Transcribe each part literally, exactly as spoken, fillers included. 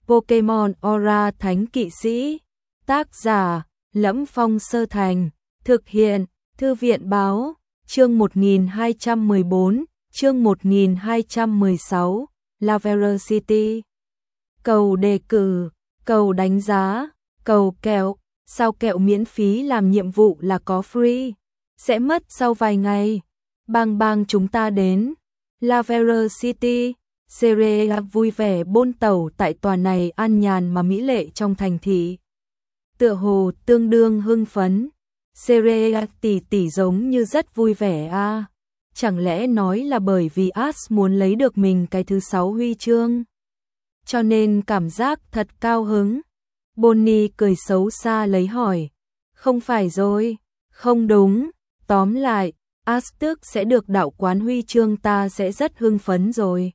Pokemon Aura Thánh Kỵ Sĩ. Tác giả: Lẫm Phong Sơ Thành. Thực hiện: Thư viện báo. Chương một nghìn hai trăm mười bốn, chương một nghìn hai trăm mười sáu, Lavery City. Cầu đề cử, cầu đánh giá, cầu kẹo. Sao kẹo miễn phí làm nhiệm vụ là có free? Sẽ mất sau vài ngày. Bang bang chúng ta đến Lavery City. Serea vui vẻ bôn tẩu tại tòa này an nhàn mà mỹ lệ trong thành thị. Tựa hồ tương đương hưng phấn. Serea tỷ tỷ giống như rất vui vẻ a. À. Chẳng lẽ nói là bởi vì Ash muốn lấy được mình cái thứ sáu huy chương, cho nên cảm giác thật cao hứng. Bonnie cười xấu xa lấy hỏi. Không phải rồi, không đúng. Tóm lại, Ash tức sẽ được đạo quán huy chương, ta sẽ rất hưng phấn rồi.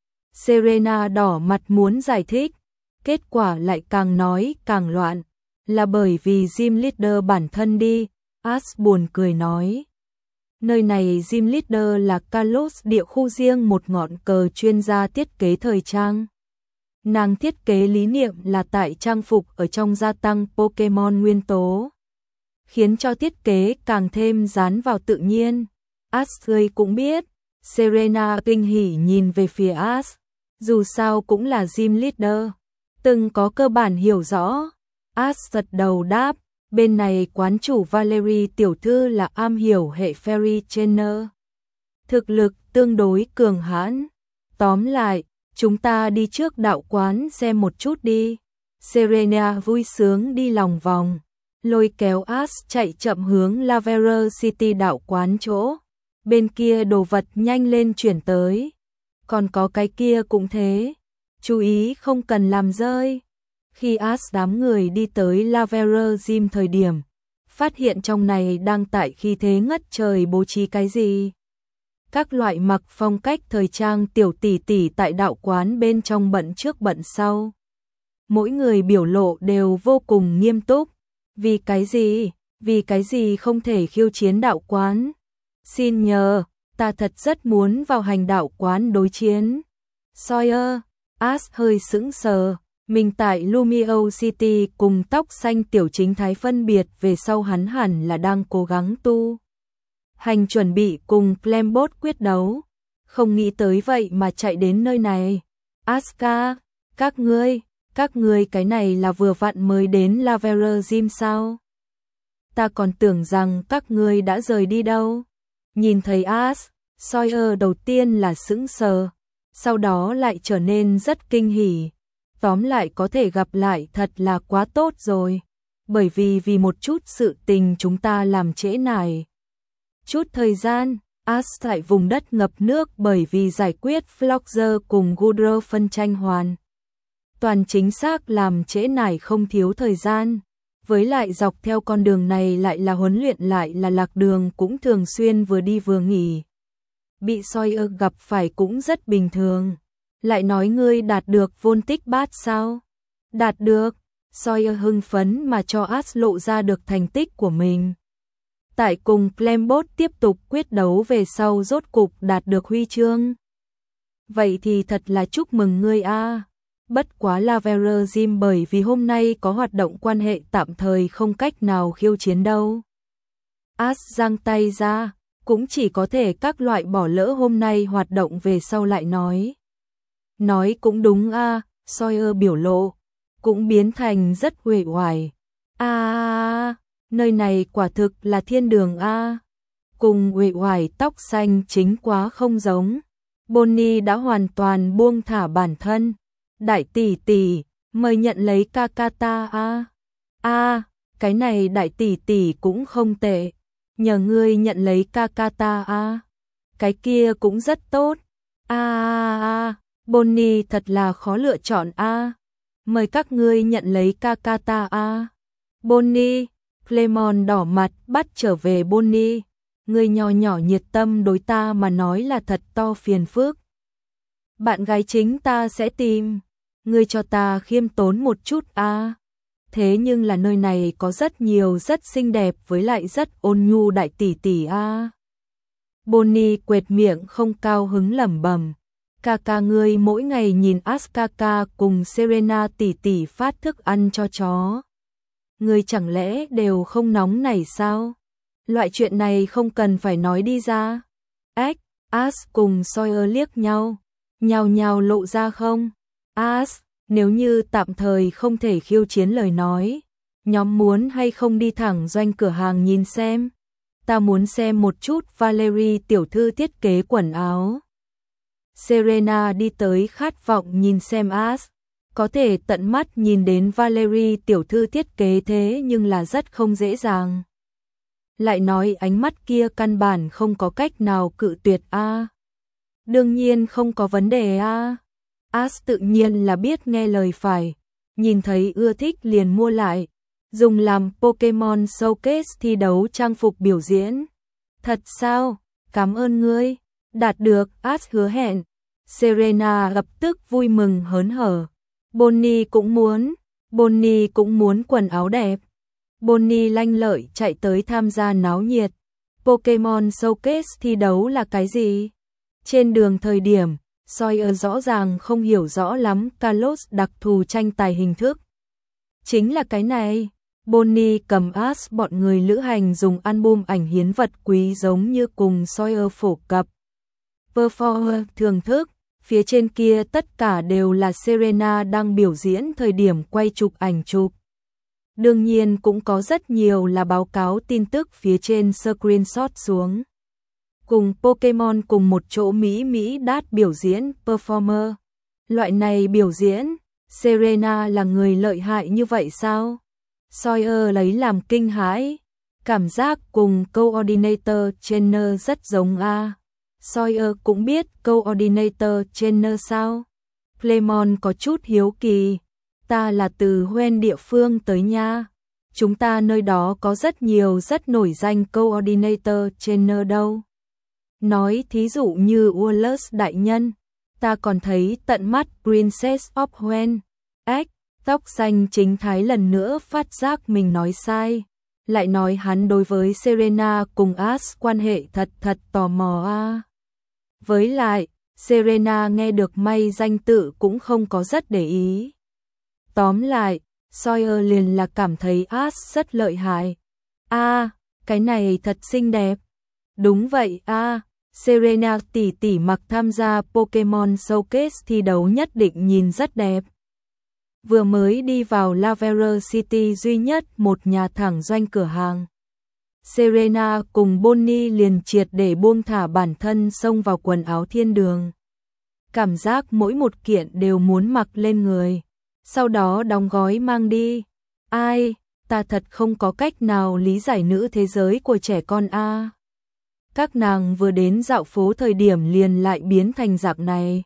Serena đỏ mặt muốn giải thích, kết quả lại càng nói càng loạn. Là bởi vì gym leader bản thân đi. Ash buồn cười nói. Nơi này gym leader là Kalos địa khu riêng một ngọn cờ chuyên gia thiết kế thời trang. Nàng thiết kế lý niệm là tại trang phục ở trong gia tăng Pokemon nguyên tố, khiến cho thiết kế càng thêm dán vào tự nhiên. Ashley cũng biết. Serena kinh hỉ nhìn về phía Ash. Dù sao cũng là gym leader, từng có cơ bản hiểu rõ. Ash gật đầu đáp. Bên này quán chủ Valerie tiểu thư là am hiểu hệ Fairy Trainer, thực lực tương đối cường hãn. Tóm lại, chúng ta đi trước đạo quán xem một chút đi. Serena vui sướng đi lòng vòng, lôi kéo Ash chạy chậm hướng Lavery City đạo quán chỗ. Bên kia đồ vật nhanh lên chuyển tới. Còn có cái kia cũng thế. Chú ý không cần làm rơi. Khi Ash đám người đi tới Lavery Gym thời điểm, phát hiện trong này đang tại khi thế ngất trời bố trí cái gì. Các loại mặc phong cách thời trang tiểu tỷ tỷ tại đạo quán bên trong bận trước bận sau. Mỗi người biểu lộ đều vô cùng nghiêm túc. Vì cái gì? Vì cái gì không thể khiêu chiến đạo quán? Xin nhờ, ta thật rất muốn vào hành đạo quán đối chiến. Sawyer, Ash hơi sững sờ. Mình tại Lumio City cùng tóc xanh tiểu chính thái phân biệt về sau, hắn hẳn là đang cố gắng tu hành chuẩn bị cùng Flambot quyết đấu. Không nghĩ tới vậy mà chạy đến nơi này. Asuka, các ngươi, các ngươi cái này là vừa vặn mới đến Lavery Gym sao? Ta còn tưởng rằng các ngươi đã rời đi đâu. Nhìn thấy Ash, Sawyer đầu tiên là sững sờ, sau đó lại trở nên rất kinh hỉ. Tóm lại có thể gặp lại thật là quá tốt rồi. Bởi vì vì một chút sự tình chúng ta làm trễ nải chút thời gian. Ash tại vùng đất ngập nước bởi vì giải quyết Floxer cùng Goodrow phân tranh hoàn toàn chính xác làm trễ nải không thiếu thời gian. Với lại dọc theo con đường này lại là huấn luyện lại là lạc đường, cũng thường xuyên vừa đi vừa nghỉ. Bị Sawyer gặp phải cũng rất bình thường. Lại nói ngươi đạt được Voltic Bát sao? Đạt được. Sawyer hưng phấn mà cho Ash lộ ra được thành tích của mình. Tại cùng Flambot tiếp tục quyết đấu về sau rốt cục đạt được huy chương. Vậy thì thật là chúc mừng ngươi a. À. Bất quá Lavery Gym bởi vì hôm nay có hoạt động quan hệ tạm thời không cách nào khiêu chiến đâu. Ash giang tay ra, cũng chỉ có thể các loại bỏ lỡ hôm nay hoạt động về sau lại nói. Nói cũng đúng a. À, Sawyer biểu lộ cũng biến thành rất uể oải. A, à, nơi này quả thực là thiên đường a. À. Cùng uể oải tóc xanh chính quá không giống. Bonnie đã hoàn toàn buông thả bản thân. Đại tỷ tỷ, mời nhận lấy Kakata a. À. A, à, cái này đại tỷ tỷ cũng không tệ. Nhờ ngươi nhận lấy Kakata a. À. Cái kia cũng rất tốt. A a a. Bonnie thật là khó lựa chọn a. À. Mời các ngươi nhận lấy Kakata a. À. Bonnie, Clemon đỏ mặt bắt trở về Bonnie. Ngươi nhỏ nhỏ nhiệt tâm đối ta mà nói là thật to phiền phức. Bạn gái chính ta sẽ tìm. Ngươi cho ta khiêm tốn một chút a. À. Thế nhưng là nơi này có rất nhiều rất xinh đẹp với lại rất ôn nhu đại tỷ tỷ a. À. Bonnie quệt miệng không cao hứng lẩm bẩm. Kaka ngươi mỗi ngày nhìn Asuka cùng Serena tỷ tỷ phát thức ăn cho chó. Ngươi chẳng lẽ đều không nóng nảy sao? Loại chuyện này không cần phải nói đi ra. Ếch, As cùng Sawyer liếc nhau, nhào nhào lộ ra không? As, nếu như tạm thời không thể khiêu chiến lời nói, nhóm muốn hay không đi thẳng doanh cửa hàng nhìn xem? Ta muốn xem một chút Valerie tiểu thư thiết kế quần áo. Serena đi tới khát vọng nhìn xem As, có thể tận mắt nhìn đến Valerie tiểu thư thiết kế thế nhưng là rất không dễ dàng. Lại nói ánh mắt kia căn bản không có cách nào cự tuyệt a. À. Đương nhiên không có vấn đề a. À. As tự nhiên là biết nghe lời phải, nhìn thấy ưa thích liền mua lại, dùng làm Pokemon Showcase thi đấu trang phục biểu diễn. Thật sao? Cảm ơn ngươi. Đạt được, As hứa hẹn. Serena lập tức vui mừng hớn hở. Bonnie cũng muốn, Bonnie cũng muốn quần áo đẹp. Bonnie lanh lợi chạy tới tham gia náo nhiệt. Pokemon Showcase thi đấu là cái gì? Trên đường thời điểm, Sawyer rõ ràng không hiểu rõ lắm Kalos đặc thù tranh tài hình thức. Chính là cái này. Bonnie cầm As bọn người lữ hành dùng album ảnh hiến vật quý giống như cùng Sawyer phổ cập. Performer thưởng thức, phía trên kia tất cả đều là Serena đang biểu diễn thời điểm quay chụp ảnh chụp. Đương nhiên cũng có rất nhiều là báo cáo tin tức phía trên screenshot xuống. Cùng Pokemon cùng một chỗ Mỹ Mỹ đát biểu diễn performer. Loại này biểu diễn, Serena là người lợi hại như vậy sao? Sawyer lấy làm kinh hãi, cảm giác cùng Coordinator Trainer rất giống a. À. Sawyer cũng biết Coordinator Trainer sao? Clemon có chút hiếu kỳ. Ta là từ Hoenn địa phương tới nha. Chúng ta nơi đó có rất nhiều rất nổi danh Coordinator Trainer đâu. Nói thí dụ như Wallace đại nhân. Ta còn thấy tận mắt Princess of Hoenn. Ếch, tóc xanh chính thái lần nữa phát giác mình nói sai. Lại nói hắn đối với Serena cùng As quan hệ thật thật tò mò a. À. Với lại, Serena nghe được may danh tự cũng không có rất để ý. Tóm lại, Sawyer liền là cảm thấy As rất lợi hại. A, à, cái này thật xinh đẹp. Đúng vậy a, à, Serena tỷ tỷ mặc tham gia Pokemon Showcase thi đấu nhất định nhìn rất đẹp. Vừa mới đi vào Lavery City duy nhất một nhà thẳng doanh cửa hàng. Serena cùng Bonnie liền triệt để buông thả bản thân xông vào quần áo thiên đường. Cảm giác mỗi một kiện đều muốn mặc lên người. Sau đó đóng gói mang đi. Ai, ta thật không có cách nào lý giải nữ thế giới của trẻ con a. À. Các nàng vừa đến dạo phố thời điểm liền lại biến thành dạng này.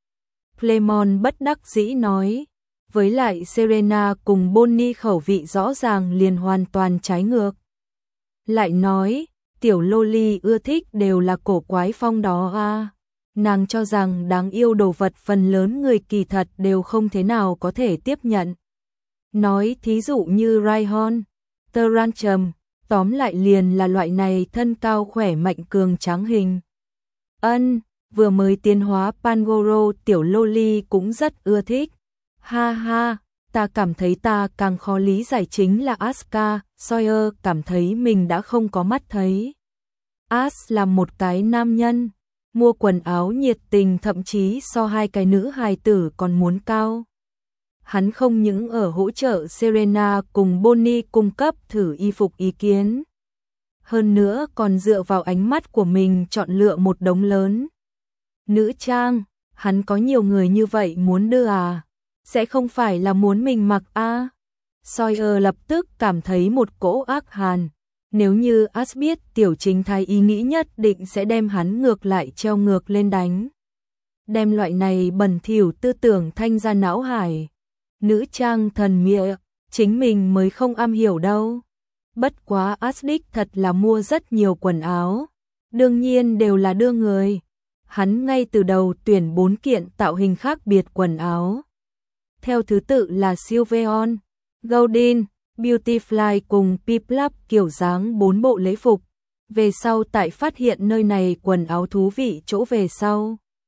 Clemon bất đắc dĩ nói. Với lại Serena cùng Bonnie khẩu vị rõ ràng liền hoàn toàn trái ngược. Lại nói, tiểu loli ưa thích đều là cổ quái phong đó a. À. Nàng cho rằng đáng yêu đồ vật phần lớn người kỳ thật đều không thế nào có thể tiếp nhận. Nói thí dụ như Rhyhorn, Tyrantrum, tóm lại liền là loại này thân cao khỏe mạnh cường tráng hình. Ân, vừa mới tiến hóa Pangoro tiểu loli cũng rất ưa thích. Ha ha, ta cảm thấy ta càng khó lý giải chính là Asuka, Sawyer cảm thấy mình đã không có mắt thấy. As là một cái nam nhân. Mua quần áo nhiệt tình thậm chí so hai cái nữ hài tử còn muốn cao. Hắn không những ở hỗ trợ Serena cùng Bonnie cung cấp thử y phục ý kiến. Hơn nữa còn dựa vào ánh mắt của mình chọn lựa một đống lớn. Nữ trang, hắn có nhiều người như vậy muốn đưa à? Sẽ không phải là muốn mình mặc a? À? Sawyer lập tức cảm thấy một cỗ ác hàn. Nếu như As biết tiểu chính thái ý nghĩ nhất định sẽ đem hắn ngược lại treo ngược lên đánh. Đem loại này bẩn thỉu tư tưởng thanh ra não hải. Nữ trang thần mịa, chính mình mới không am hiểu đâu. Bất quá As đích thật là mua rất nhiều quần áo. Đương nhiên đều là đưa người. Hắn ngay từ đầu tuyển bốn kiện tạo hình khác biệt quần áo. Theo thứ tự là Sylveon, Golden, Beautyfly cùng Piplup kiểu dáng bốn bộ lễ phục. Về sau tại phát hiện nơi này quần áo thú vị chỗ về sau.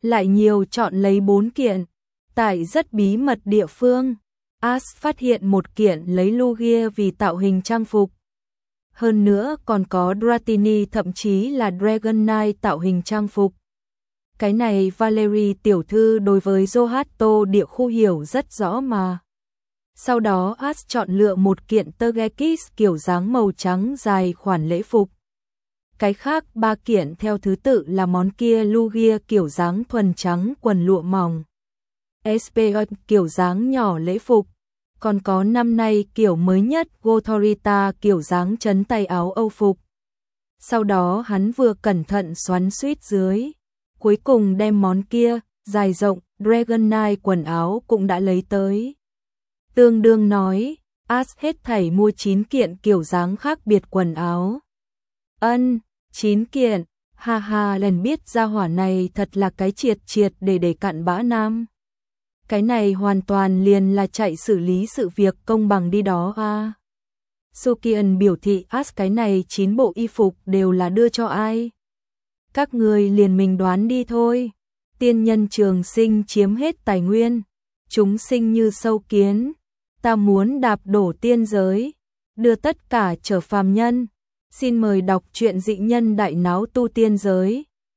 lại nhiều chọn lấy bốn kiện. Tại rất bí mật địa phương, Ash phát hiện một kiện lấy Lugia vì tạo hình trang phục. Hơn nữa còn có Dratini, thậm chí là Dragon Knight tạo hình trang phục. Cái này Valerie tiểu thư đối với Zohato địa khu hiểu rất rõ mà. Sau đó Ash chọn lựa một kiện Togekiss kiểu dáng màu trắng dài khoản lễ phục. Cái khác ba kiện theo thứ tự là món kia Lugia kiểu dáng thuần trắng quần lụa mỏng, Espeon kiểu dáng nhỏ lễ phục, còn có năm nay kiểu mới nhất Gothorita kiểu dáng trấn tay áo Âu phục. Sau đó hắn vừa cẩn thận xoắn suýt dưới, cuối cùng đem món kia, dài rộng, Dragon Knight quần áo cũng đã lấy tới. Tương đương nói, Ash hết thảy mua chín kiện kiểu dáng khác biệt quần áo. Ân, chín kiện, ha ha, lần biết ra hỏa này thật là cái triệt triệt để để cặn bã nam. Cái này hoàn toàn liền là chạy xử lý sự việc công bằng đi đó à. Sukian biểu thị Ash cái này chín bộ y phục đều là đưa cho ai. Các người liền mình đoán đi thôi. Tiên nhân trường sinh chiếm hết tài nguyên, chúng sinh như sâu kiến, ta muốn đạp đổ tiên giới, đưa tất cả trở phàm nhân. Xin mời đọc truyện Dị Nhân Đại Náo Tu Tiên Giới.